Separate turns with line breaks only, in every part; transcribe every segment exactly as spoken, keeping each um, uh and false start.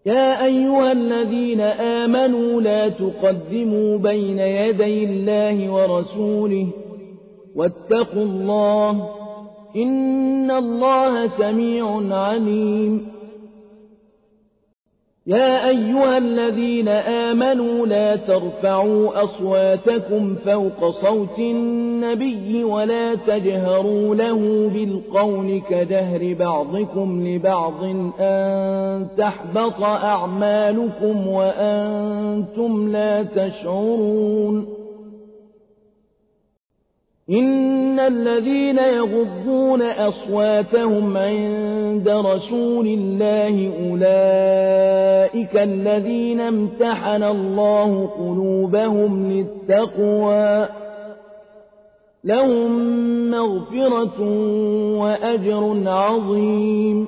يا أيها الذين آمنوا لا تقدموا بين يدي الله ورسوله واتقوا الله إن الله سميع عليم. يا أيها الذين آمنوا لا ترفعوا أصواتكم فوق صوت النبي ولا تجهروا له بالقول كجهر بعضكم لبعض أن تحبط أعمالكم وأنتم لا تشعرون. إن الذين يغضون أصواتهم عند رسول الله أولئك الذين امتحن الله قلوبهم للتقوى لهم مغفرة وأجر عظيم.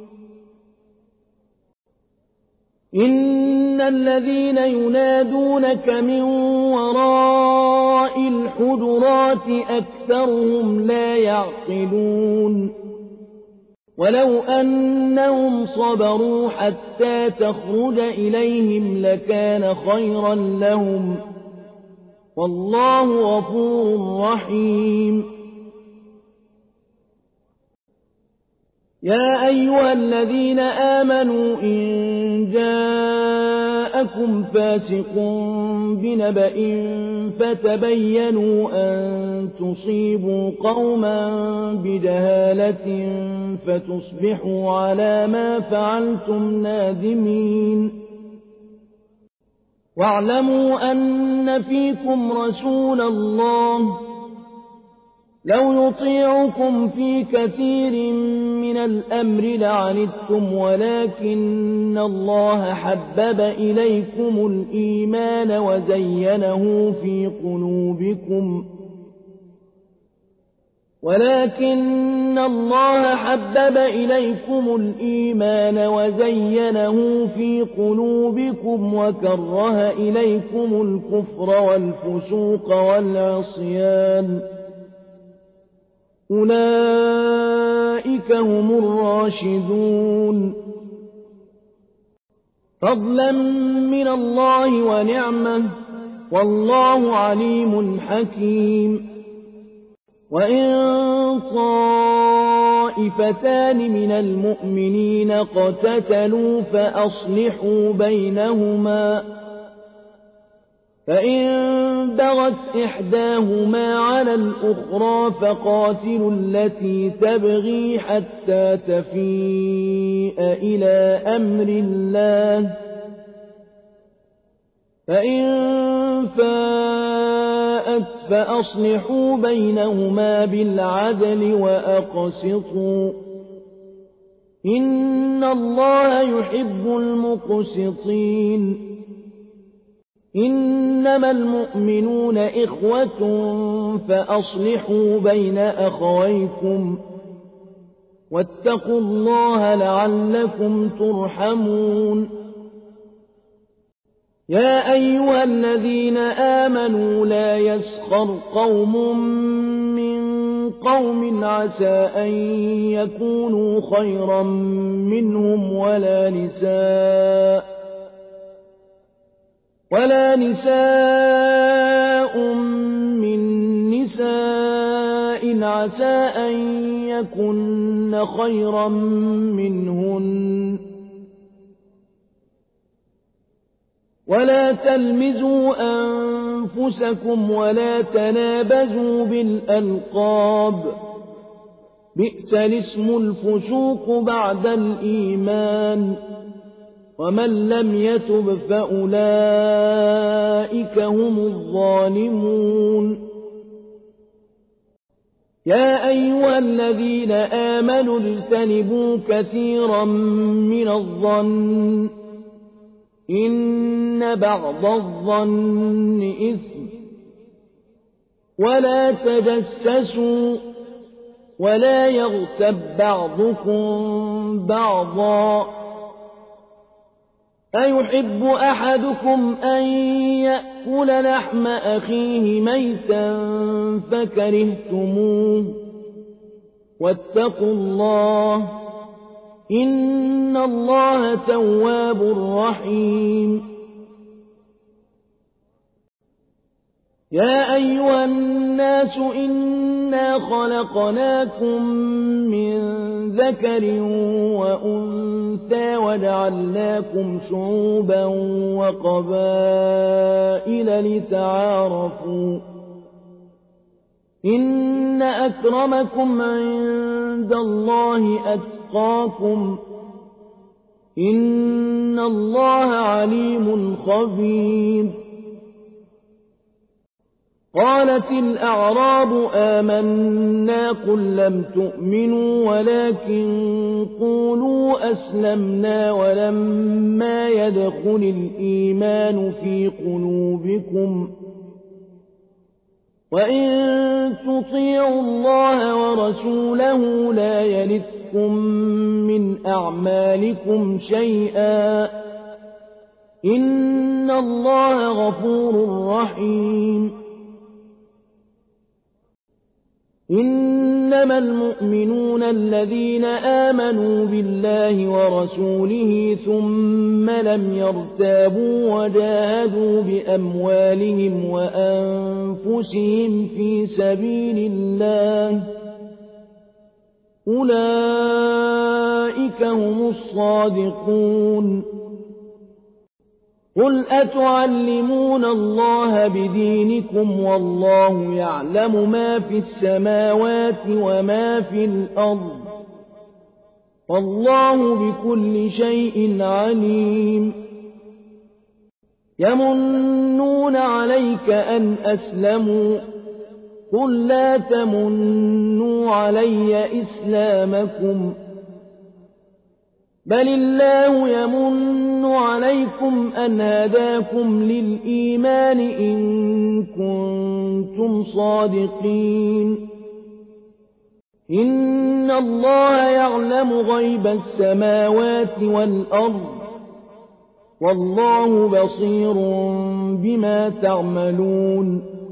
إن الذين ينادونك من وراء الحجرات أكثرهم لا يعقلون. ولو أنهم صبروا حتى تخرج إليهم لكان خيرا لهم والله غفور رحيم. يا أيها الذين آمنوا إن جاءكم فاسق بنبأ فتبينوا أن تصيبوا قوما بجهالة فتصبحوا على ما فعلتم نادمين. واعلموا أن فيكم رسول الله لو يطيعكم في كثير من الأمر لعنتم ولكن الله حبب إليكم الإيمان وزينه في قلوبكم ولكن الله حبب إليكم الإيمان وزينه في قلوبكم وكره إليكم الكفر والفسوق والعصيان أولئك هم الراشدون فضلا من الله ونعمه والله عليم حكيم. وإن طائفتان من المؤمنين اقتتلوا فأصلحوا بينهما فإن بغت إحداهما على الأخرى فقاتلوا التي تبغي حتى تفيء إلى أمر الله فإن فاءت فأصلحوا بينهما بالعدل وأقسطوا إن الله يحب المقسطين. إنما المؤمنون إخوة فأصلحوا بين أخويكم واتقوا الله لعلكم ترحمون. يا أيها الذين آمنوا لا يسخر قوم من قوم عسى أن يكونوا خيرا منهم ولا نساء ولا نساء من نساء عسى أن يكن خيرا منهن ولا تلمزوا أنفسكم ولا تنابزوا بالألقاب بئس الاسم الفسوق بعد الإيمان ومن لم يتب فأولئك هم الظالمون. يا أيها الذين آمنوا اجتنبوا كثيرا من الظن إن بعض الظن إثم ولا تجسسوا ولا يغتب بعضكم بعضا أيحب أحدكم أن يأكل لحم أخيه ميتا فكرهتموه واتقوا الله إن الله تواب رحيم يا أيها الناس إنا خلقناكم من ذكر وأنثى وجعلناكم شعوبا وقبائل لتعارفوا إن أكرمكم عند الله أتقاكم إن الله عليم خبير قالت الأعراب آمنا قل لم تؤمنوا ولكن قولوا أسلمنا ولما يدخل الإيمان في قلوبكم وإن تطيعوا الله ورسوله لا يلتكم من أعمالكم شيئا إن الله غفور رحيم إنما المؤمنون الذين آمنوا بالله ورسوله ثم لم يرتابوا وجاهدوا بأموالهم وأنفسهم في سبيل الله أولئك هم الصادقون قل أتعلمون الله بدينكم والله يعلم ما في السماوات وما في الأرض والله بكل شيء عليم يمنون عليك أن أسلموا قل لا تمنوا علي إسلامكم بل الله يمن عليكم أن هداكم للإيمان إن كنتم صادقين إن الله يعلم غيب السماوات والأرض والله بصير بما تعملون